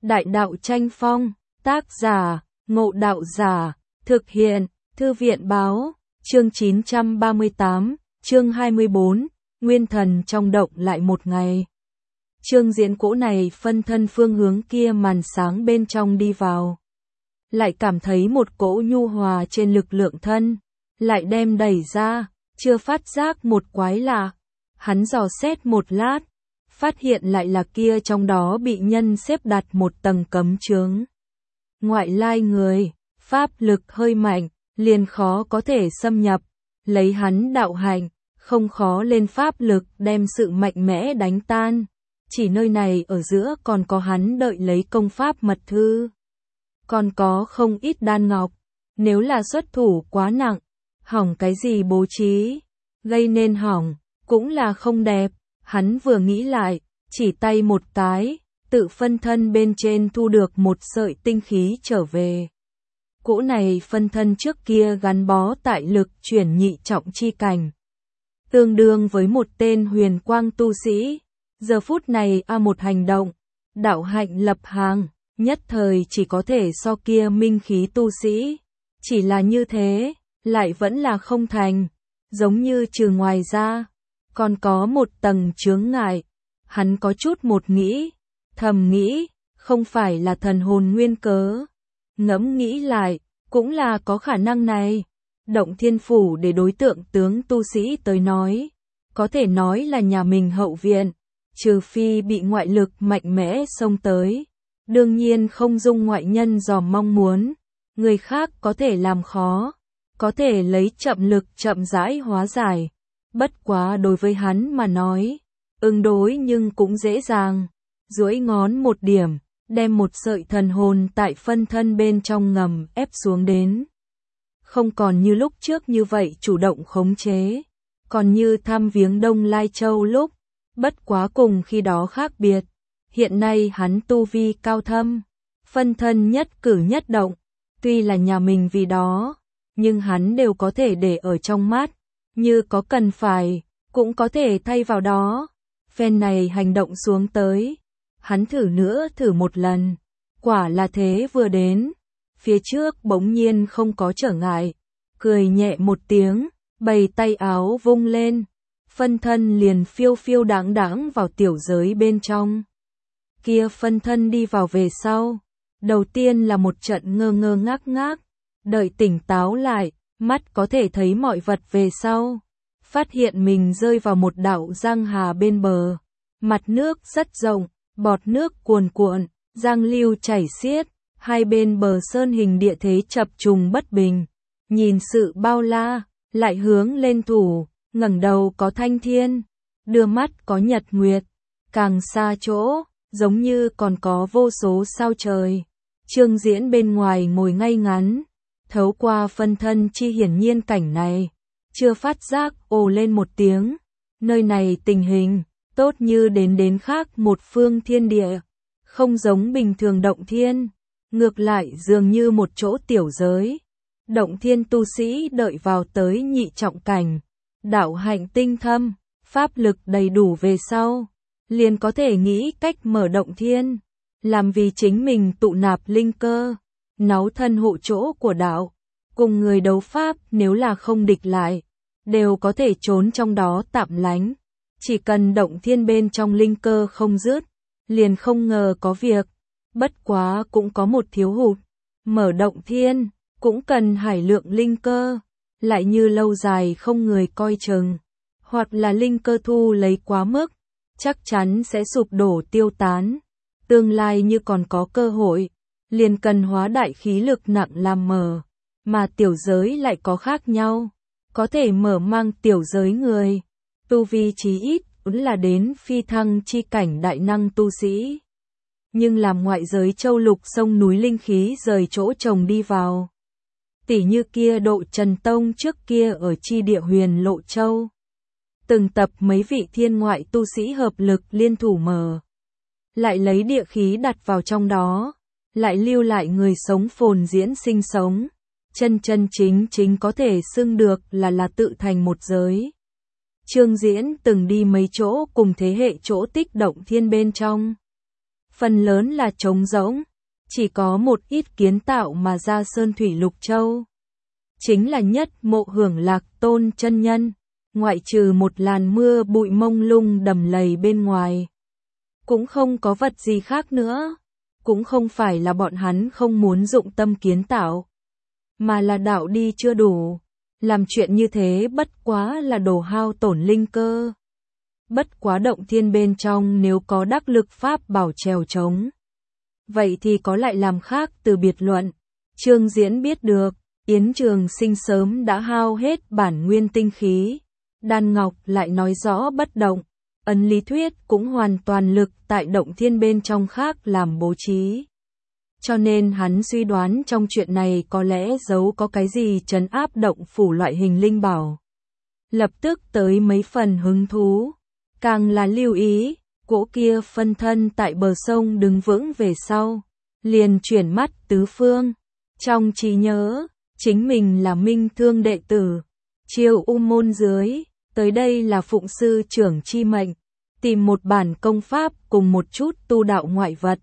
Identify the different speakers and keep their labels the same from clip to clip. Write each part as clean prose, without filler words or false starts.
Speaker 1: Đại đạo tranh phong, tác giả, Ngộ Đạo Giả, thực hiện, Thư viện báo, chương 938, chương 24, Nguyên thần trong động lại một ngày. Chương diễn cỗ này phân thân phương hướng kia màn sáng bên trong đi vào. Lại cảm thấy một cỗ nhu hòa trên lực lượng thân, lại đem đẩy ra, chưa phát giác một quái lạ. Hắn dò xét một lát, phát hiện lại là kia trong đó bị nhân xếp đặt một tầng cấm chướng. Ngoại lai người, pháp lực hơi mạnh, liền khó có thể xâm nhập, lấy hắn đạo hạnh, không khó lên pháp lực đem sự mạnh mẽ đánh tan. Chỉ nơi này ở giữa còn có hắn đợi lấy công pháp mật thư. Còn có không ít đan ngọc, nếu là xuất thủ quá nặng, hỏng cái gì bố trí, gây nên hỏng, cũng là không đẹp. Hắn vừa nghĩ lại, chỉ tay một cái, tự phân thân bên trên thu được một sợi tinh khí trở về. Cỗ này phân thân trước kia gắn bó tại lực chuyển nhị trọng chi cảnh, tương đương với một tên huyền quang tu sĩ. Giờ phút này một hành động, đạo hạnh lập hàng, nhất thời chỉ có thể so kia minh khí tu sĩ. Chỉ là như thế, lại vẫn là không thành, giống như trừ ngoài ra, còn có một tầng chướng ngại. Hắn có chút một nghĩ, thầm nghĩ, không phải là thần hồn nguyên cớ. Ngẫm nghĩ lại, cũng là có khả năng này. Động thiên phủ để đối tượng tướng tu sĩ tới nói, có thể nói là nhà mình hậu viện, trừ phi bị ngoại lực mạnh mẽ xông tới. Đương nhiên không dung ngoại nhân dò mong muốn, người khác có thể làm khó, có thể lấy chậm lực chậm rãi hóa giải. Bất quá đối với hắn mà nói, ứng đối nhưng cũng dễ dàng. Duỗi ngón một điểm, đem một sợi thần hồn tại phân thân bên trong ngầm ép xuống đến. Không còn như lúc trước như vậy chủ động khống chế, còn như thăm viếng Đông Lai Châu lúc, bất quá cùng khi đó khác biệt. Hiện nay hắn tu vi cao thâm, phân thân nhất cử nhất động, tuy là nhà mình vì đó, nhưng hắn đều có thể để ở trong mắt, như có cần phải, cũng có thể thay vào đó. Phen này hành động xuống tới, hắn thử nữa thử một lần, quả là thế vừa đến, phía trước bỗng nhiên không có trở ngại, cười nhẹ một tiếng, bày tay áo vung lên, phân thân liền phiêu phiêu đáng đáng vào tiểu giới bên trong. Kia phân thân đi vào về sau, đầu tiên là một trận ngơ ngơ ngác ngác, đợi tỉnh táo lại, mắt có thể thấy mọi vật về sau, phát hiện mình rơi vào một đạo giang hà bên bờ, mặt nước rất rộng, bọt nước cuồn cuộn, giang lưu chảy xiết, hai bên bờ sơn hình địa thế chập trùng bất bình, nhìn sự bao la, lại hướng lên thủ, ngẩng đầu có thanh thiên, đưa mắt có nhật nguyệt, càng xa chỗ, giống như còn có vô số sao trời. Trương Diễn bên ngoài ngồi ngay ngắn, thấu qua phân thân chi hiển nhiên cảnh này, chưa phát giác ồ lên một tiếng. Nơi này tình hình tốt như đến khác một phương thiên địa, không giống bình thường động thiên, ngược lại dường như một chỗ tiểu giới. Động thiên tu sĩ đợi vào tới nhị trọng cảnh, đạo hạnh tinh thâm, pháp lực đầy đủ về sau, liền có thể nghĩ cách mở động thiên, làm vì chính mình tụ nạp linh cơ, náu thân hộ chỗ của đạo, cùng người đấu pháp nếu là không địch lại, đều có thể trốn trong đó tạm lánh. Chỉ cần động thiên bên trong linh cơ không dứt, liền không ngờ có việc. Bất quá cũng có một thiếu hụt, mở động thiên cũng cần hải lượng linh cơ, lại như lâu dài không người coi chừng, hoặc là linh cơ thu lấy quá mức, chắc chắn sẽ sụp đổ tiêu tán. Tương lai như còn có cơ hội, liền cần hóa đại khí lực nặng làm mở, mà tiểu giới lại có khác nhau, có thể mở mang tiểu giới người, tu vi chí ít là đến phi thăng chi cảnh đại năng tu sĩ. Nhưng làm ngoại giới châu lục sông núi linh khí rời chỗ trồng đi vào. Tỉ như kia độ Trần Tông trước kia ở chi địa huyền Lộ Châu. Từng tập mấy vị thiên ngoại tu sĩ hợp lực liên thủ mở. Lại lấy địa khí đặt vào trong đó. Lại lưu lại người sống phồn diễn sinh sống. Chân chính có thể xưng được là tự thành một giới. Trương Diễn từng đi mấy chỗ cùng thế hệ chỗ tích động thiên bên trong. phần lớn là trống rỗng, chỉ có một ít kiến tạo mà ra sơn thủy lục châu. Chính là nhất mộ Hưởng Lạc Tôn chân nhân, ngoại trừ một làn mưa bụi mông lung đầm lầy bên ngoài. Cũng không có vật gì khác nữa, cũng không phải là bọn hắn không muốn dụng tâm kiến tạo, mà là đạo đi chưa đủ, làm chuyện như thế bất quá là đổ hao tổn linh cơ. Bất quá động thiên bên trong nếu có đắc lực pháp bảo trèo trống, vậy thì có lại làm khác từ biệt luận. Trương Diễn biết được, Yến Trường Sinh sớm đã hao hết bản nguyên tinh khí, đan ngọc lại nói rõ bất động, ấn lý thuyết cũng hoàn toàn lực tại động thiên bên trong khác làm bố trí. Cho nên hắn suy đoán trong chuyện này có lẽ giấu có cái gì trấn áp động phủ loại hình linh bảo. Lập tức tới mấy phần hứng thú, càng là lưu ý, cỗ kia phân thân tại bờ sông đứng vững về sau, liền chuyển mắt tứ phương, trong trí nhớ, chính mình là Minh Thương đệ tử, Chiêu U môn dưới, tới đây là phụng sư trưởng chi mệnh, tìm một bản công pháp cùng một chút tu đạo ngoại vật.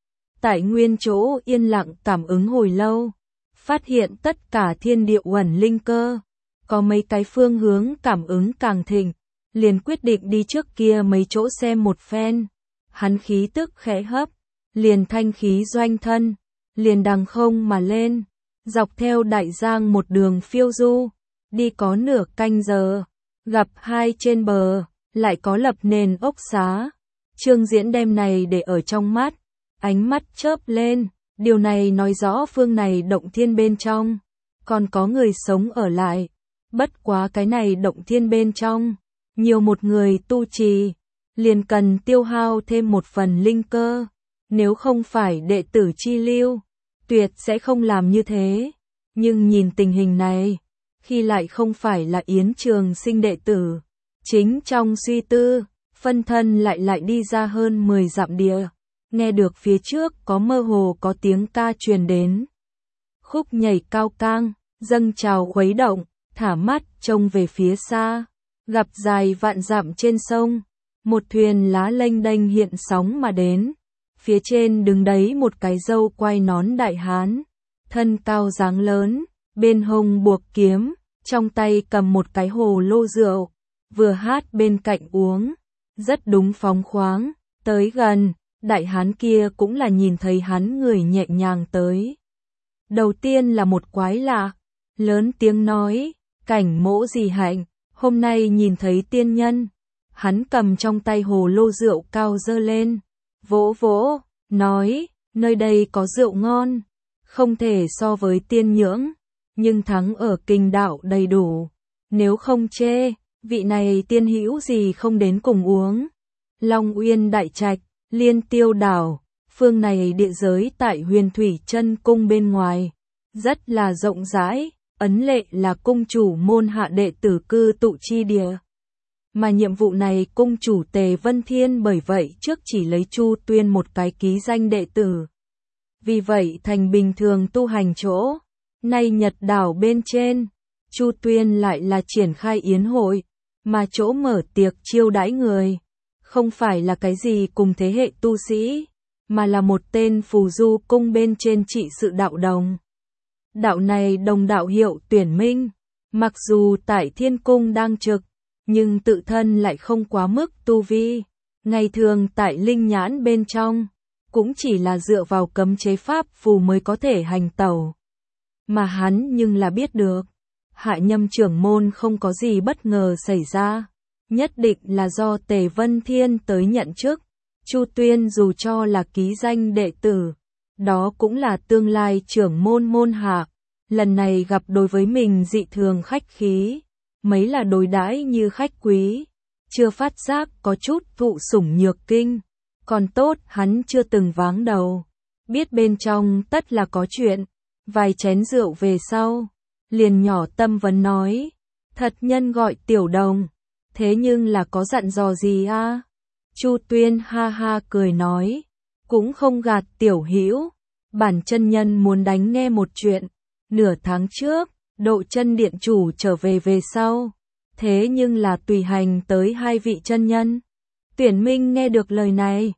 Speaker 1: Tại nguyên chỗ yên lặng cảm ứng hồi lâu, phát hiện tất cả thiên địa uẩn linh cơ, có mấy cái phương hướng cảm ứng càng thịnh, liền quyết định đi trước kia mấy chỗ xem một phen. Hắn khí tức khẽ hấp, liền thanh khí doanh thân, liền đằng không mà lên, dọc theo đại giang một đường phiêu du, đi có nửa canh giờ, gặp hai trên bờ, lại có lập nền ốc xá. Trương Diễn đem này để ở trong mắt, ánh mắt chớp lên, điều này nói rõ phương này động thiên bên trong, còn có người sống ở lại. Bất quá cái này động thiên bên trong, nhiều một người tu trì, liền cần tiêu hao thêm một phần linh cơ, nếu không phải đệ tử chi lưu, tuyệt sẽ không làm như thế. Nhưng nhìn tình hình này, khi lại không phải là Yến Trường Sinh đệ tử, chính trong suy tư, phân thân lại đi ra hơn 10 dặm địa, nghe được phía trước có mơ hồ có tiếng ca truyền đến. Khúc nhảy cao cang, dâng trào khuấy động, thả mắt trông về phía xa, gặp dài vạn dặm trên sông, một thuyền lá lênh đênh hiện sóng mà đến, phía trên đứng đấy một cái râu quai nón đại hán, thân cao dáng lớn, bên hông buộc kiếm, trong tay cầm một cái hồ lô rượu, vừa hát bên cạnh uống, rất đúng phóng khoáng. Tới gần, đại hán kia cũng là nhìn thấy hắn người nhẹ nhàng tới. Đầu tiên là một quái lạ, lớn tiếng nói, cảnh mỗ gì hạnh, hôm nay nhìn thấy tiên nhân. Hắn cầm trong tay hồ lô rượu cao dơ lên, vỗ vỗ, nói, nơi đây có rượu ngon, không thể so với tiên nhưỡng, nhưng thắng ở kinh đạo đầy đủ, nếu không chê, vị này tiên hữu gì không đến cùng uống. Long Uyên Đại Trạch, Liên Tiêu Đảo, phương này địa giới tại Huyền Thủy Chân Cung bên ngoài, rất là rộng rãi, ấn lệ là cung chủ môn hạ đệ tử cư tụ chi địa. Mà nhiệm vụ này cung chủ Tề Vân Thiên bởi vậy trước chỉ lấy Chu Tuyên một cái ký danh đệ tử. Vì vậy thành bình thường tu hành chỗ, nay Nhật đảo bên trên, Chu Tuyên lại là triển khai yến hội, mà chỗ mở tiệc chiêu đãi người, không phải là cái gì cùng thế hệ tu sĩ, mà là một tên phù du cung bên trên trị sự đạo đồng. Đạo này đồng đạo hiệu Tuyển Minh, mặc dù tại Thiên Cung đang trực, nhưng tự thân lại không quá mức tu vi, ngày thường tại linh nhãn bên trong, cũng chỉ là dựa vào cấm chế pháp phù mới có thể hành tẩu. Mà hắn nhưng là biết được, Hạ Nhâm trưởng môn không có gì bất ngờ xảy ra, nhất định là do Tề Vân Thiên tới nhận chức. Chu Tuyên dù cho là ký danh đệ tử, đó cũng là tương lai trưởng môn môn hạ, lần này gặp đối với mình dị thường khách khí, mấy là đối đãi như khách quý, chưa phát giác có chút thụ sủng nhược kinh, còn tốt hắn chưa từng váng đầu, biết bên trong tất là có chuyện, vài chén rượu về sau, liền nhỏ tâm vấn nói, thật nhân gọi tiểu đồng, thế nhưng là có dặn dò gì a? Chu Tuyên ha ha cười nói, cũng không gạt tiểu hữu, bản chân nhân muốn đánh nghe một chuyện, nửa tháng trước, Độ Chân điện chủ trở về sau, thế nhưng là tùy hành tới hai vị chân nhân. Tuyển Minh nghe được lời này,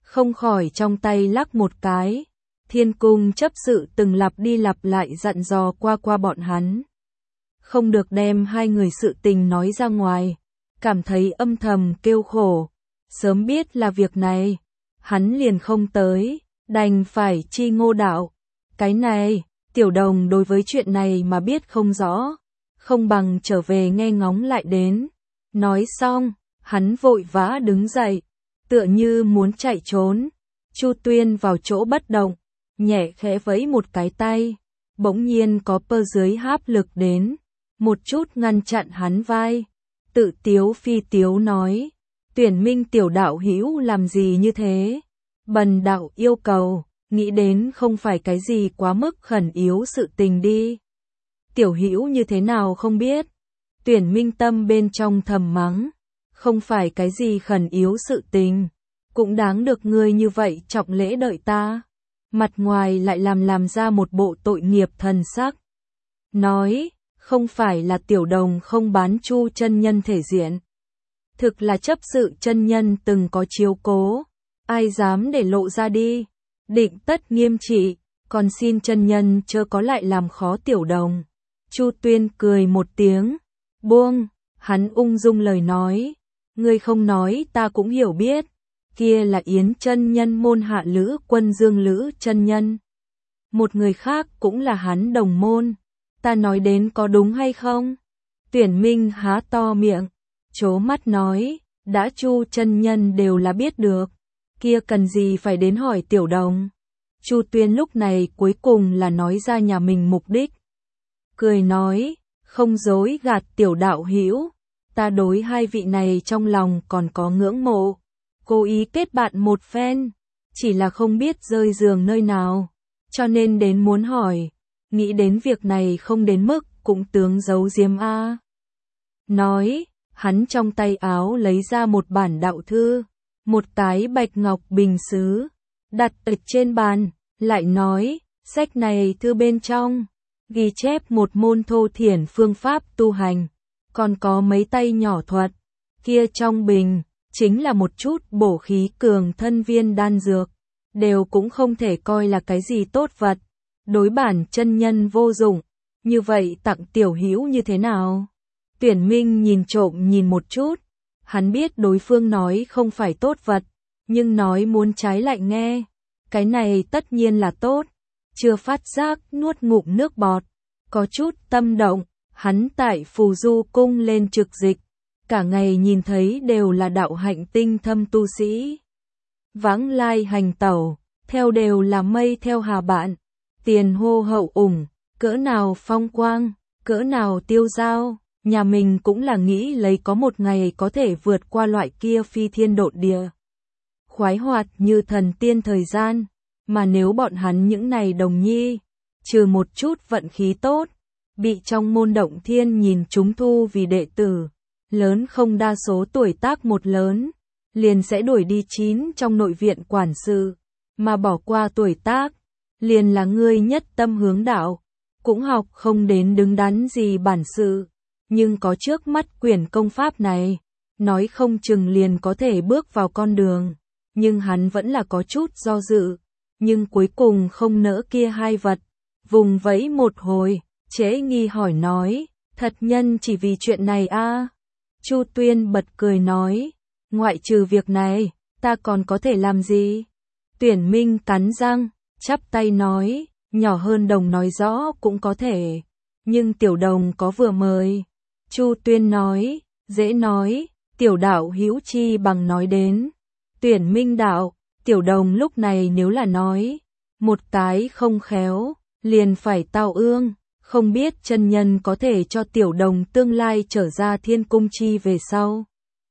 Speaker 1: không khỏi trong tay lắc một cái. Thiên cung chấp sự từng lặp đi lặp lại dặn dò qua bọn hắn. Không được đem hai người sự tình nói ra ngoài, cảm thấy âm thầm kêu khổ. Sớm biết là việc này, hắn liền không tới, đành phải chi Ngô đạo. Cái này, Tiểu Đồng đối với chuyện này mà biết không rõ, không bằng trở về nghe ngóng lại đến. Nói xong, hắn vội vã đứng dậy, tựa như muốn chạy trốn. Chu Tuyên vào chỗ bất động, nhẹ khẽ vẫy một cái tay, bỗng nhiên có pơ dưới háp lực đến, một chút ngăn chặn hắn vai. Tự tiếu phi tiếu nói, Tuyển Minh tiểu đạo hữu làm gì như thế? Bần đạo yêu cầu, nghĩ đến không phải cái gì quá mức khẩn yếu sự tình đi. Tiểu hữu như thế nào không biết? Tuyển Minh tâm bên trong thầm mắng, không phải cái gì khẩn yếu sự tình, cũng đáng được ngươi như vậy trọng lễ đợi ta. Mặt ngoài lại làm ra một bộ tội nghiệp thần sắc. Nói, không phải là Tiểu Đồng không bán Chu chân nhân thể diện. Thực là chấp sự chân nhân từng có chiếu cố, ai dám để lộ ra đi. Định tất nghiêm trị, còn xin chân nhân chớ có lại làm khó Tiểu Đồng. Chu Tuyên cười một tiếng, buông, hắn ung dung lời nói. Ngươi không nói ta cũng hiểu biết. Kia là Yến chân nhân môn hạ Lữ Quân Dương Lữ chân nhân. Một người khác cũng là hắn đồng môn. Ta nói đến có đúng hay không? Tuyển Minh há to miệng, trố mắt nói, đã Chu chân nhân đều là biết được, kia cần gì phải đến hỏi Tiểu Đồng. Chu Tuyên lúc này cuối cùng là nói ra nhà mình mục đích. Cười nói, không dối gạt Tiểu đạo hữu, ta đối hai vị này trong lòng còn có ngưỡng mộ, cố ý kết bạn một phen, chỉ là không biết rơi giường nơi nào, cho nên đến muốn hỏi, nghĩ đến việc này không đến mức cũng tướng giấu giếm a. Nói, hắn trong tay áo lấy ra một bản đạo thư, một cái bạch ngọc bình sứ, đặt ở trên bàn, lại nói, sách này thư bên trong, ghi chép một môn thô thiển phương pháp tu hành, còn có mấy tay nhỏ thuật, kia trong bình, chính là một chút bổ khí cường thân viên đan dược, đều cũng không thể coi là cái gì tốt vật, đối bản chân nhân vô dụng, như vậy tặng tiểu hữu như thế nào? Tuyển Minh nhìn trộm nhìn một chút, hắn biết đối phương nói không phải tốt vật, nhưng nói muốn trái lại nghe, cái này tất nhiên là tốt, chưa phát giác nuốt ngụm nước bọt, có chút tâm động, hắn tại Phù Du cung lên trực dịch, cả ngày nhìn thấy đều là đạo hạnh tinh thâm tu sĩ. Vãng lai hành tẩu, theo đều là mây theo hà bạn, tiền hô hậu ủng, cỡ nào phong quang, cỡ nào tiêu dao, nhà mình cũng là nghĩ lấy có một ngày có thể vượt qua loại kia phi thiên độn địa. Khoái hoạt như thần tiên thời gian, mà nếu bọn hắn những này đồng nhi, trừ một chút vận khí tốt, bị trong môn động thiên nhìn chúng thu vì đệ tử, lớn không đa số tuổi tác một lớn, liền sẽ đuổi đi 9 trong nội viện quản sự, mà bỏ qua tuổi tác, liền là ngươi nhất tâm hướng đạo, cũng học không đến đứng đắn gì bản sự, nhưng có trước mắt quyển công pháp này, nói không chừng liền có thể bước vào con đường, nhưng hắn vẫn là có chút do dự, nhưng cuối cùng không nỡ kia hai vật, vùng vẫy một hồi, Chế Nghi hỏi nói, thật nhân chỉ vì chuyện này a? Chu Tuyên bật cười nói, ngoại trừ việc này, ta còn có thể làm gì? Tuyển Minh cắn răng, chắp tay nói, nhỏ hơn Đồng nói rõ cũng có thể, nhưng Tiểu Đồng có vừa mời. Chu Tuyên nói, dễ nói, Tiểu đạo hữu chi bằng nói đến. Tuyển Minh đạo, Tiểu Đồng lúc này nếu là nói, một cái không khéo, liền phải tao ương, không biết chân nhân có thể cho Tiểu Đồng tương lai trở ra Thiên Cung chi về sau.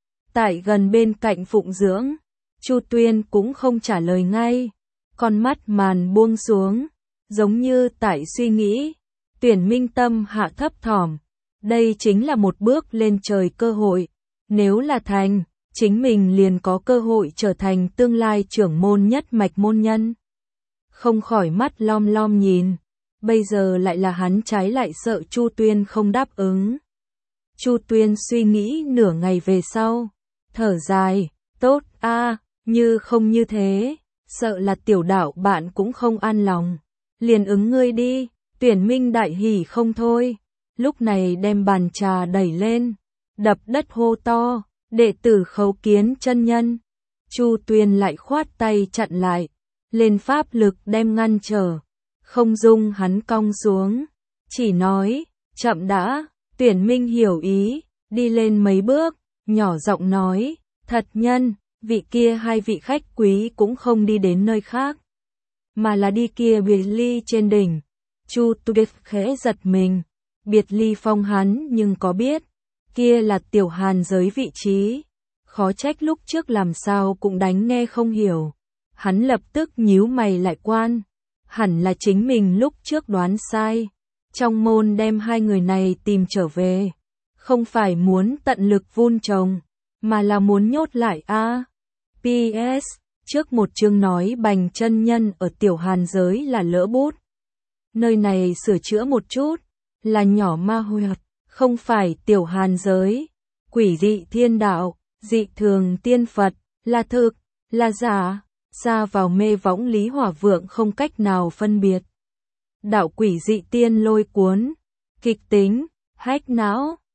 Speaker 1: Tại gần bên cạnh phụng dưỡng, Chu Tuyên cũng không trả lời ngay, con mắt màn buông xuống, giống như tại suy nghĩ. Tuyển Minh tâm hạ thấp thỏm, đây chính là một bước lên trời cơ hội, nếu là thành, chính mình liền có cơ hội trở thành tương lai trưởng môn nhất mạch môn nhân. Không khỏi mắt lom lom nhìn, bây giờ lại là hắn trái lại sợ Chu Tuyên không đáp ứng. Chu Tuyên suy nghĩ nửa ngày về sau, thở dài, tốt a, Như không như thế, sợ là tiểu đạo bạn cũng không an lòng. Liền ứng ngươi đi, Tuyển Minh đại hỉ không thôi. Lúc này đem bàn trà đẩy lên, đập đất hô to, đệ tử khấu kiến chân nhân. Chu Tuyền lại khoát tay chặn lại, lên pháp lực đem ngăn trở, không dung hắn cong xuống, chỉ nói, chậm đã. Tuyển Minh hiểu ý, đi lên mấy bước, nhỏ giọng nói, thật nhân, vị kia hai vị khách quý cũng không đi đến nơi khác, mà là đi kia biệt ly trên đỉnh. Chu Tuyền khẽ giật mình, biệt ly phong hắn nhưng có biết, kia là tiểu hàn giới vị trí, khó trách lúc trước làm sao cũng đánh nghe không hiểu. Hắn lập tức nhíu mày lại quan, hẳn là chính mình lúc trước đoán sai, trong môn đem hai người này tìm trở về, không phải muốn tận lực vun trồng, mà là muốn nhốt lại a. PS, trước một chương nói Bành chân nhân ở tiểu hàn giới là lỡ bút. Nơi này sửa chữa một chút, là nhỏ ma huyệt, không phải tiểu hàn giới. Quỷ dị thiên đạo, dị thường tiên Phật, là thực, là giả, ra vào mê võng Lý Hỏa Vượng không cách nào phân biệt. Đạo quỷ dị tiên lôi cuốn, kịch tính, hách não.